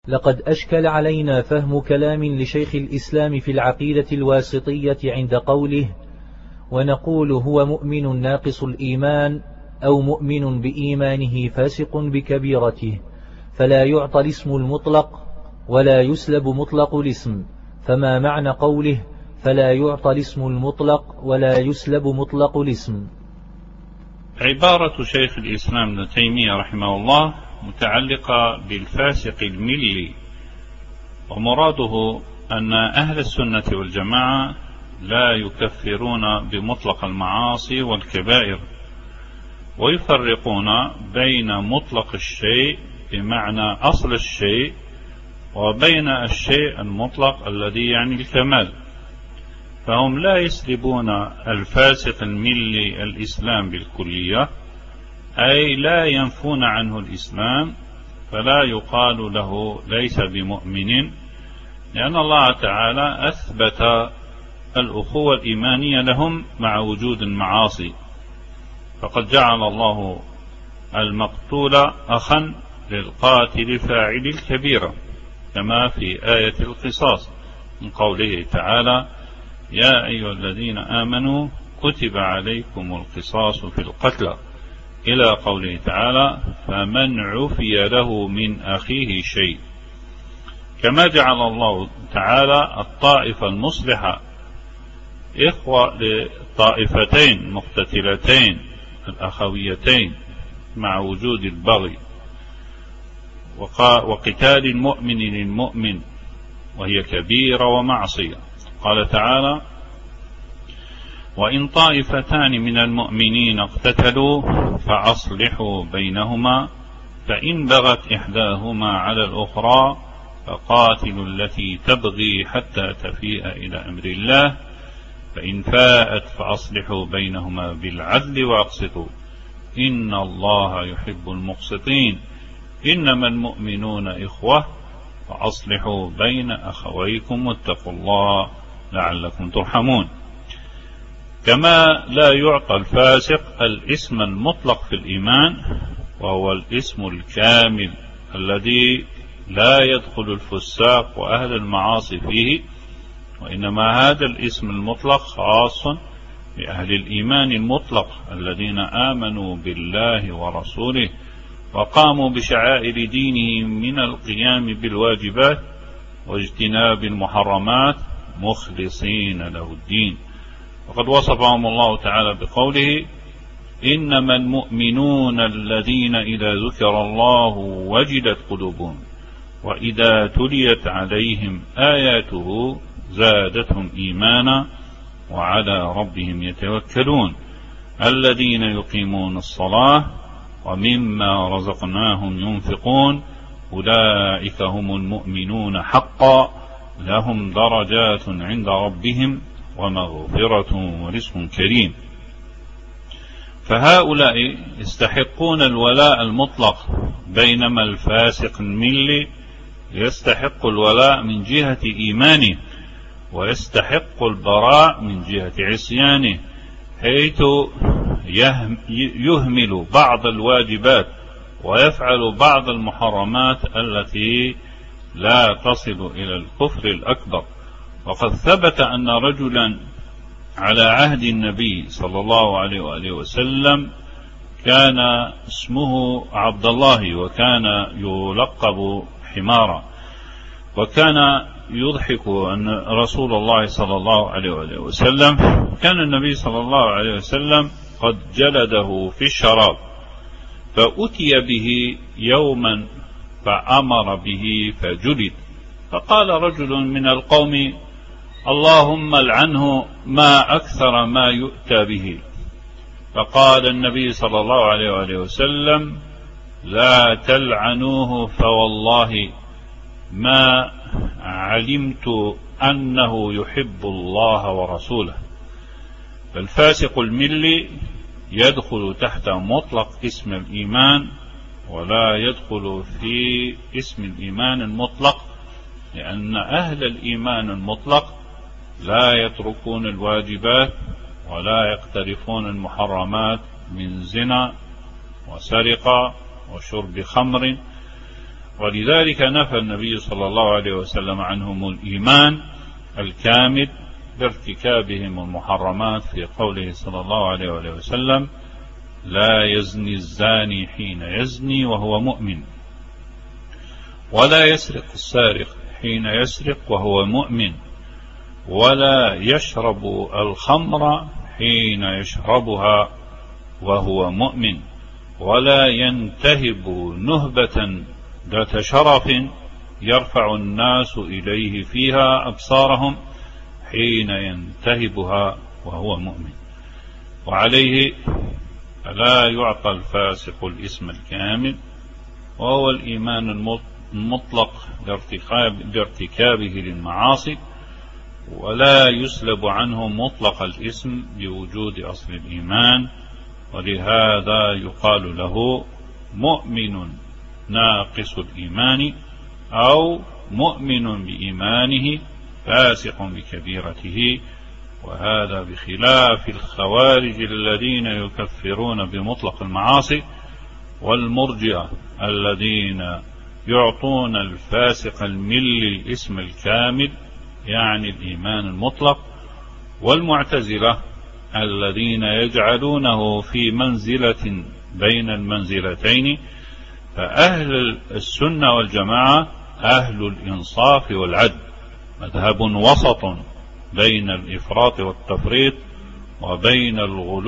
لقد أشكل علينا فهم كلام لشيخ الإسلام في العقيدة الواسطية عند قوله: ونقول هو مؤمن ناقص الإيمان أو مؤمن بإيمانه فاسق بكبيرته، فلا يعطى الاسم المطلق ولا يسلب مطلق الاسم. فما معنى قوله فلا يعطى الاسم المطلق ولا يسلب مطلق الاسم؟ عبارة شيخ الإسلام ابن تيمية رحمه الله متعلقة بالفاسق الملي، ومراده أن أهل السنة والجماعة لا يكفرون بمطلق المعاصي والكبائر، ويفرقون بين مطلق الشيء بمعنى أصل الشيء وبين الشيء المطلق الذي يعني الكمال. فهم لا يسلبون الفاسق الملي الإسلام بالكلية، أي لا ينفون عنه الإسلام، فلا يقال له ليس بمؤمن، لأن الله تعالى أثبت الأخوة الإيمانية لهم مع وجود المعاصي، فقد جعل الله المقتول أخا للقاتل فاعل الكبيرة، كما في آية القصاص من قوله تعالى: يا أيها الذين آمنوا كتب عليكم القصاص في القتلى، إلى قوله تعالى: فمن عفي له من أخيه شيء. كما جعل الله تعالى الطائفة المصلحة إخوة لطائفتين مقتتلتين الأخويتين مع وجود البغي وقتال المؤمن للمؤمن، وهي كبيرة ومعصية. قال تعالى: وإن طائفتان من المؤمنين اقتتلوا فأصلحوا بينهما، فإن بغت إحداهما على الأخرى فقاتلوا التي تبغي حتى تفيء إلى أمر الله، فإن فاءت فأصلحوا بينهما بالعدل وأقسطوا إن الله يحب المقسطين، إنما المؤمنون إخوة فأصلحوا بين أخويكم واتقوا الله لعلكم ترحمون. كما لا يعطى الفاسق الاسم المطلق في الإيمان، وهو الاسم الكامل الذي لا يدخل الفساق وأهل المعاصي فيه، وإنما هذا الاسم المطلق خاص بأهل الإيمان المطلق الذين آمنوا بالله ورسوله وقاموا بشعائر دينهم من القيام بالواجبات واجتناب المحرمات مخلصين له الدين. وقد وصفهم الله تعالى بقوله: إنما المؤمنون الذين إذا ذكر الله وجلت قلوبهم وإذا تليت عليهم آياته زادتهم إيمانا وعلى ربهم يتوكلون الذين يقيمون الصلاة ومما رزقناهم ينفقون أولئك هم المؤمنون حقا لهم درجات عند ربهم ومغفرة ورزق كريم. فهؤلاء يستحقون الولاء المطلق، بينما الفاسق الملي يستحق الولاء من جهة إيمانه ويستحق البراء من جهة عصيانه، حيث يهمل بعض الواجبات ويفعل بعض المحرمات التي لا تصل إلى الكفر الأكبر. وقد ثبت أن رجلا على عهد النبي صلى الله عليه وآله وسلم كان اسمه عبد الله، وكان يلقب حمارا، وكان يضحك أن رسول الله صلى الله عليه وآله وسلم كان النبي صلى الله عليه وسلم قد جلده في الشراب، فأتي به يوما فأمر به فجلد، فقال رجل من القوم: اللهم لعنه ما أكثر ما يؤتى به. فقال النبي صلى الله عليه وآله وسلم: لا تلعنوه، فوالله ما علمت أنه يحب الله ورسوله. فالفاسق الملي يدخل تحت مطلق اسم الإيمان، ولا يدخل في اسم الإيمان المطلق، لأن أهل الإيمان المطلق لا يتركون الواجبات ولا يقترفون المحرمات من زنا وسرقة وشرب خمر ولذلك نفى النبي صلى الله عليه وسلم عنهم الإيمان الكامل بارتكابهم المحرمات في قوله صلى الله عليه وسلم: لا يزني الزاني حين يزني وهو مؤمن، ولا يسرق السارق حين يسرق وهو مؤمن، ولا يشرب الخمر حين يشربها وهو مؤمن، ولا ينتهب نهبة ذات شرف يرفع الناس إليه فيها أبصارهم حين ينتهبها وهو مؤمن. وعليه لا يعطى الفاسق الاسم الكامل وهو الإيمان المطلق لارتكابه للمعاصي، ولا يسلب عنه مطلق الاسم بوجود أصل الإيمان، ولهذا يقال له مؤمن ناقص الإيمان أو مؤمن بإيمانه فاسق بكبيرته. وهذا بخلاف الخوارج الذين يكفرون بمطلق المعاصي، والمرجئة الذين يعطون الفاسق الملي الاسم الكامل يعني الإيمان المطلق، والمعتزلة الذين يجعلونه في منزلة بين المنزلتين. فأهل السنة والجماعة أهل الإنصاف والعدل، مذهب وسط بين الإفراط والتفريط وبين الغلو